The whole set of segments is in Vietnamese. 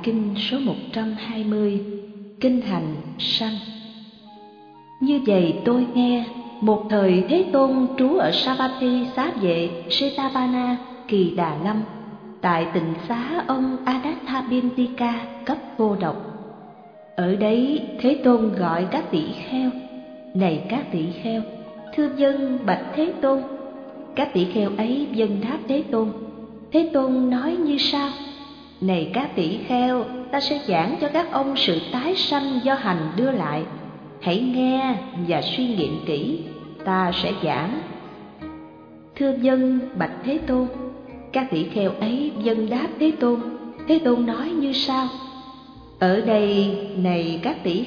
kinh số 120, kinh hành sanh. Như vậy tôi nghe, một thời Thế Tôn trú ở Savatthi Xá Vệ Setapana, Kỳ Đà Lâm, tại tịnh xá ông Anathapindika cấp Cô Độc. Ở đấy Thế Tôn gọi các tỷ kheo: này các tỷ kheo, thưa vâng bạch Thế Tôn. Các tỷ kheo ấy vâng đáp Thế Tôn. Thế Tôn nói như sau: này các tỷ kheo, ta sẽ giảng cho các ông sự tái sanh do hành đưa lại. Hãy nghe và suy nghiệm kỹ, ta sẽ giảng. Thưa vâng bạch Thế Tôn. Các tỷ kheo ấy vâng đáp Thế Tôn. Thế Tôn nói như sau: ở đây này các tỷ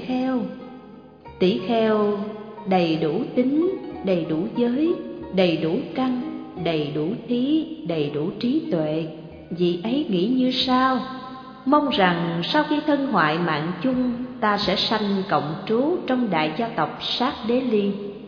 kheo đầy đủ tính, đầy đủ giới, đầy đủ căn, đầy đủ thí, đầy đủ trí tuệ. Vị ấy nghĩ như sau: mong rằng sau khi thân hoại mạng chung, ta sẽ sanh cộng trú trong đại gia tộc Sát Đế Liên.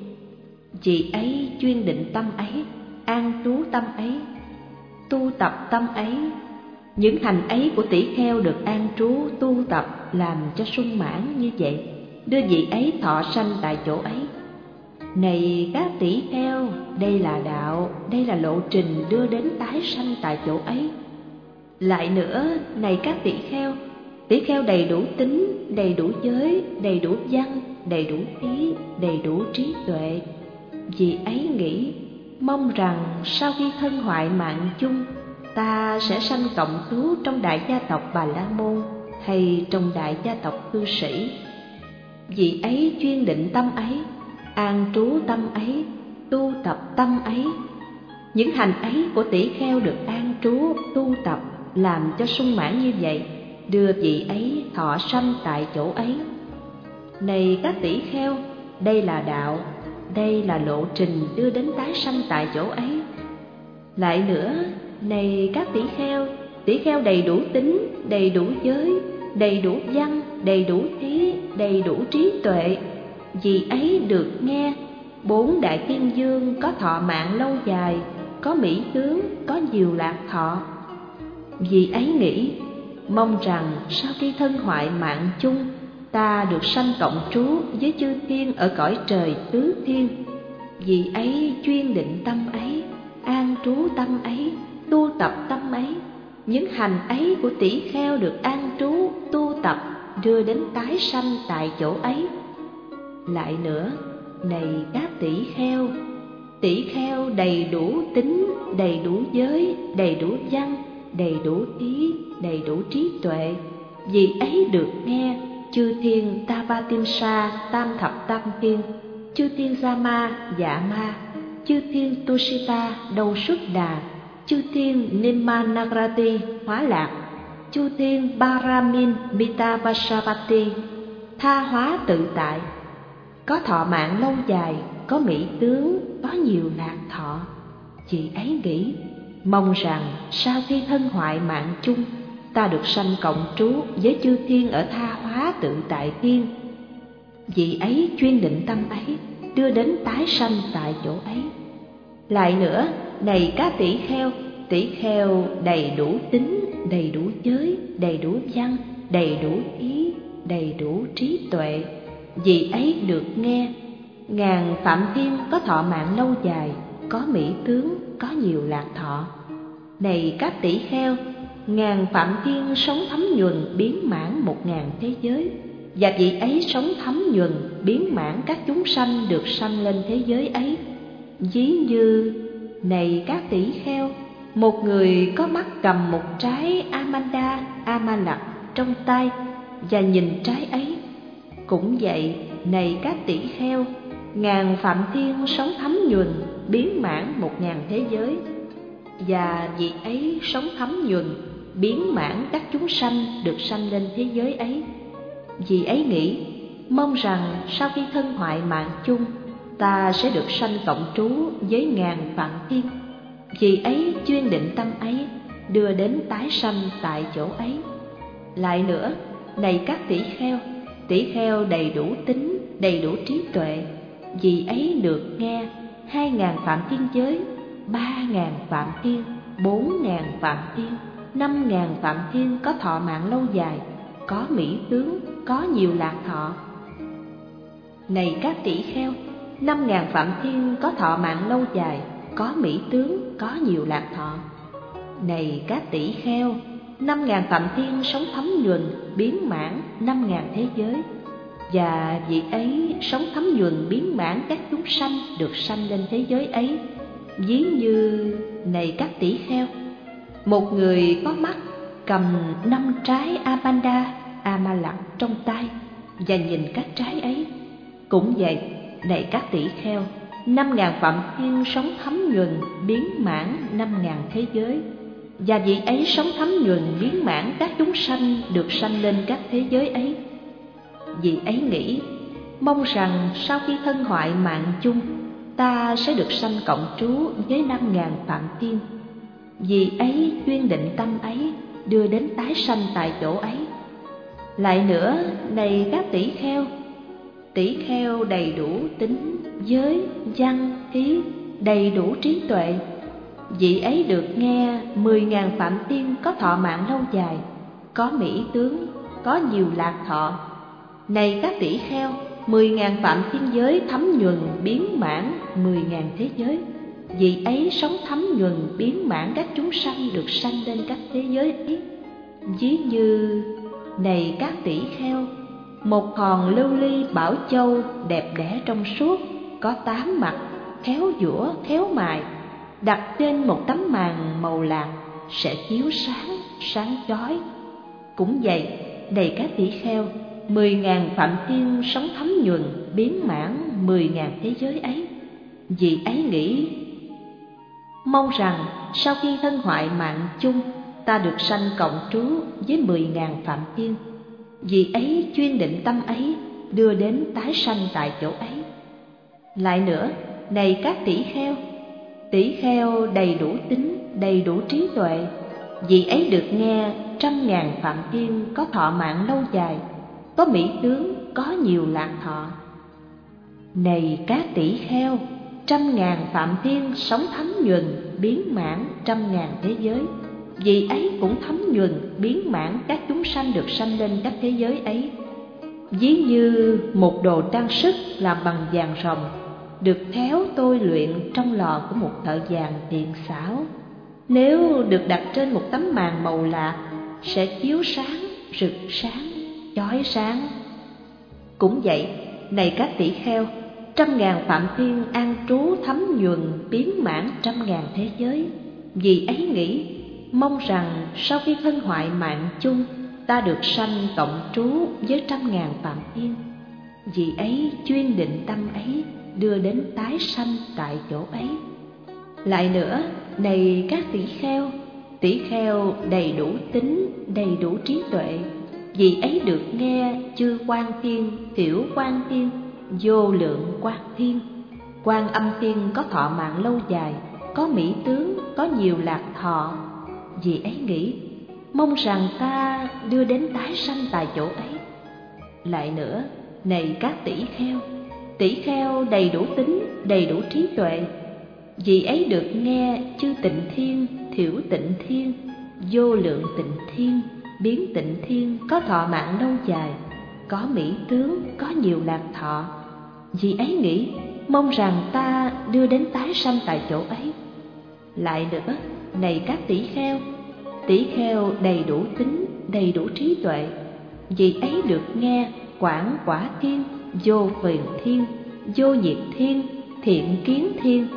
Vị ấy chuyên định tâm ấy, an trú tâm ấy, tu tập tâm ấy. Những hành ấy của tỷ kheo được an trú tu tập làm cho sung mãn như vậy, đưa vị ấy thọ sanh tại chỗ ấy. Này các tỷ kheo, đây là đạo, đây là lộ trình đưa đến tái sanh tại chỗ ấy. Lại nữa, này các tỷ kheo đầy đủ tính, đầy đủ giới, đầy đủ văn, đầy đủ ý, đầy đủ trí tuệ. Vì ấy nghĩ, mong rằng sau khi thân hoại mạng chung, ta sẽ sanh cộng trú trong đại gia tộc Bà La Môn hay trong đại gia tộc cư sĩ. Vì ấy chuyên định tâm ấy, an trú tâm ấy, tu tập tâm ấy. Những hành ấy của tỷ kheo được an trú, tu tập làm cho sung mãn như vậy, đưa vị ấy thọ sanh tại chỗ ấy. Này các tỷ kheo, đây là đạo, đây là lộ trình đưa đến tái sanh tại chỗ ấy. Lại nữa, này các tỷ kheo đầy đủ tính, đầy đủ giới, đầy đủ văn, đầy đủ thí, đầy đủ trí tuệ. Vì ấy được nghe, 4 đại thiên vương có thọ mạng lâu dài, có mỹ tướng, có nhiều lạc thọ. Vì ấy nghĩ, mong rằng sau khi thân hoại mạng chung, ta được sanh cộng trú với chư thiên ở cõi trời tứ thiên. Vì ấy chuyên định tâm ấy, an trú tâm ấy, tu tập tâm ấy. Những hành ấy của tỷ kheo được an trú, tu tập, đưa đến tái sanh tại chỗ ấy. Lại nữa, này các tỷ kheo đầy đủ tính, đầy đủ giới, đầy đủ văn, đầy đủ ý, đầy đủ trí tuệ. Vì ấy được nghe, chư thiên Tavatimsa tam thập tam thiên, chư thiên Sama Dạ Ma, chư thiên Tushita Đâu Xuất Đà, chư thiên Nimanagrati Hóa Lạc, chư thiên Paramin Mitavasavati Tha Hóa Tự Tại, có thọ mạng lâu dài, có mỹ tướng, có nhiều lạc thọ. Chị ấy nghĩ, mong rằng sau khi thân hoại mạng chung, ta được sanh cộng trú với chư thiên ở Tha Hóa Tự Tại Thiên. Vì ấy chuyên định tâm ấy, đưa đến tái sanh tại chỗ ấy. Lại nữa, này các tỷ kheo đầy đủ tính, đầy đủ giới, đầy đủ văn, đầy đủ ý, đầy đủ trí tuệ. Vì ấy được nghe, ngàn phạm thiên có thọ mạng lâu dài, có mỹ tướng, có nhiều lạc thọ. Này các tỷ kheo, ngàn phạm thiên sống thấm nhuần biến mãn 1000 thế giới, và vị ấy sống thấm nhuần biến mãn các chúng sanh được sanh lên thế giới ấy. Ví như, này các tỷ kheo, một người có mắt cầm một trái Amanda, Amalak trong tay và nhìn trái ấy. Cũng vậy, này các tỷ kheo, ngàn phạm thiên sống thấm nhuần biến mãn 1000 thế giới, và vị ấy sống thấm nhuần biến mãn các chúng sanh được sanh lên thế giới ấy. Vì ấy nghĩ, mong rằng sau khi thân hoại mạng chung, ta sẽ được sanh cộng trú với ngàn phạm thiên. Vì ấy chuyên định tâm ấy, đưa đến tái sanh tại chỗ ấy. Lại nữa, này các tỷ kheo đầy đủ tính, đầy đủ trí tuệ. Vì ấy được nghe, 2000 phạm thiên giới, 3000 phạm thiên, 4000 phạm thiên, 5.000 phạm thiên có thọ mạng lâu dài, có mỹ tướng, có nhiều lạc thọ. Này các tỷ kheo, 5.000 phạm thiên có thọ mạng lâu dài, có mỹ tướng, có nhiều lạc thọ. Này các tỷ kheo, 5.000 phạm thiên sống thấm nhuần, biến mãn 5.000 thế giới, và vị ấy sống thấm nhuần biến mãn các chúng sanh được sanh lên thế giới ấy. Ví như, này các tỷ kheo, một người có mắt cầm 5 trái Amanda, Amalak trong tay và nhìn các trái ấy. Cũng vậy, này các tỷ kheo, 5.000 phạm thiên sống thấm nhuần biến mãn 5.000 thế giới, và vị ấy sống thấm nhuần biến mãn các chúng sanh được sanh lên các thế giới ấy. Vị ấy nghĩ, mong rằng sau khi thân hoại mạng chung, ta sẽ được sanh cộng trú với 5.000 phạm thiên. Vì ấy chuyên định tâm ấy đưa đến tái sanh tại chỗ ấy. Lại nữa, này các tỷ kheo đầy đủ tính, giới, văn, ý, đầy đủ trí tuệ, vị ấy được nghe 10.000 phạm thiên có thọ mạng lâu dài, có mỹ tướng, có nhiều lạc thọ. Này các tỷ kheo, 10.000 phạm thiên giới thấm nhuần biến mãn 10.000 thế giới, vị ấy sống thấm nhuần biến mãn các chúng sanh được sanh lên các thế giới ấy. Ví như, này các tỷ kheo, một hòn lưu ly bảo châu đẹp đẽ trong suốt, có 8 mặt, khéo giũa, khéo mài, đặt trên một tấm màn màu lạc sẽ chiếu sáng, sáng chói. Cũng vậy, này các tỷ kheo, 10.000 phạm thiên sống thấm nhuần biến mãn 10.000 thế giới ấy. Vị ấy nghĩ, mong rằng sau khi thân hoại mạng chung, ta được sanh cộng trú với 10.000 phạm thiên. Vì ấy chuyên định tâm ấy đưa đến tái sanh tại chỗ ấy. Lại nữa, này các tỷ kheo đầy đủ tính, đầy đủ trí tuệ, vì ấy được nghe 100.000 phạm thiên có thọ mạng lâu dài, có mỹ tướng, có nhiều lạc thọ. Này các tỷ kheo, 100.000 phạm thiên sống thấm nhuần biến mãn 100.000 thế giới, vì ấy cũng thấm nhuần biến mãn các chúng sanh được sanh lên các thế giới ấy. Ví như một đồ trang sức làm bằng vàng ròng, được khéo tôi luyện trong lò của một thợ vàng tiện xảo, nếu được đặt trên một tấm màn màu lạ sẽ chiếu sáng, rực sáng, chói sáng. Cũng vậy, này các tỷ kheo, 100.000 phạm thiên an trú thấm nhuần biến mãn 100.000 thế giới. Vì ấy nghĩ, mong rằng sau khi thân hoại mạng chung, ta được sanh cộng trú với 100.000 phạm thiên. Vì ấy chuyên định tâm ấy đưa đến tái sanh tại chỗ ấy. Lại nữa, này các tỷ kheo đầy đủ tính, đầy đủ trí tuệ, vì ấy được nghe chư Quan Thiên, Tiểu Quan Thiên, vô lượng Quan Thiên, Quan Âm Thiên có thọ mạng lâu dài, có mỹ tướng, có nhiều lạc thọ. Vì ấy nghĩ, mong rằng ta đưa đến tái sanh tại chỗ ấy. Lại nữa, này các tỷ kheo đầy đủ tính, đầy đủ trí tuệ, vì ấy được nghe chư Tịnh Thiên, Thiểu Tịnh Thiên, vô lượng Tịnh Thiên, biến Tịnh Thiên có thọ mạng lâu dài, có mỹ tướng, có nhiều lạc thọ. Vì ấy nghĩ, mong rằng ta đưa đến tái sanh tại chỗ ấy. Lại nữa, này các tỷ kheo đầy đủ tính, đầy đủ trí tuệ, vì ấy được nghe Quảng Quả Thiên, vô Phiền Thiên, vô Nhiệt Thiên, Thiện Kiến Thiên,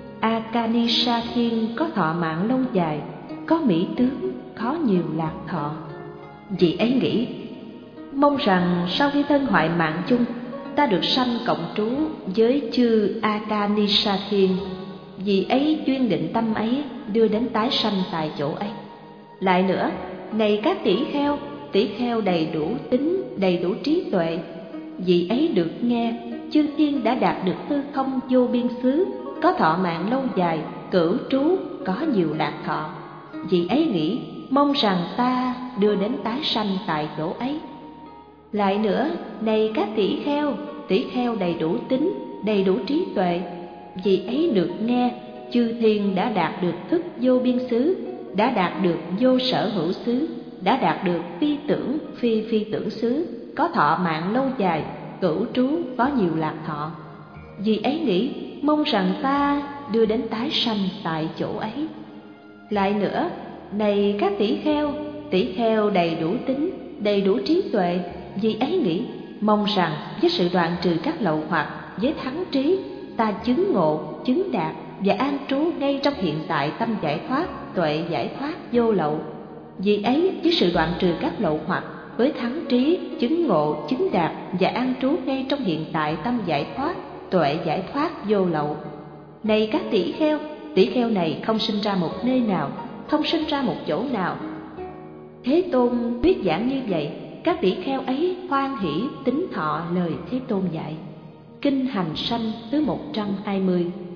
Akanisha Thiên có thọ mạng lâu dài, có mỹ tướng, có nhiều lạc thọ. Vì ấy nghĩ, mong rằng sau khi thân hoại mạng chung, ta được sanh cộng trú với chư Akanisha Thiên. Vì ấy chuyên định tâm ấy đưa đến tái sanh tại chỗ ấy. Lại nữa, này các tỷ kheo đầy đủ tính, đầy đủ trí tuệ, vì ấy được nghe chư thiên đã đạt được tư không vô biên xứ, có thọ mạng lâu dài, cửu trú, có nhiều lạc thọ. Vì ấy nghĩ, mong rằng ta đưa đến tái sanh tại chỗ ấy. Lại nữa, này các tỷ kheo đầy đủ tính, đầy đủ trí tuệ, vì ấy được nghe chư thiên đã đạt được thức vô biên xứ, đã đạt được vô sở hữu xứ, đã đạt được phi tưởng phi phi tưởng xứ, có thọ mạng lâu dài, cửu trú có nhiều lạc thọ. Vì ấy nghĩ mong rằng ta đưa đến tái sanh tại chỗ ấy. Lại nữa, này các tỷ kheo đầy đủ tính, đầy đủ trí tuệ, vì ấy nghĩ mong rằng với sự đoạn trừ các lậu hoặc, với thắng trí, ta chứng ngộ, chứng đạt và an trú ngay trong hiện tại tâm giải thoát, tuệ giải thoát vô lậu. Vì ấy với sự đoạn trừ các lậu hoặc, với thắng trí, chứng ngộ, chứng đạt và an trú ngay trong hiện tại tâm giải thoát, tuệ giải thoát vô lậu. Này các tỷ kheo này không sinh ra một nơi nào, không sinh ra một chỗ nào. Thế Tôn thuyết giảng như vậy, các tỷ kheo ấy hoan hỷ tín thọ lời Thế Tôn dạy. Kinh Hành Sanh thứ 120.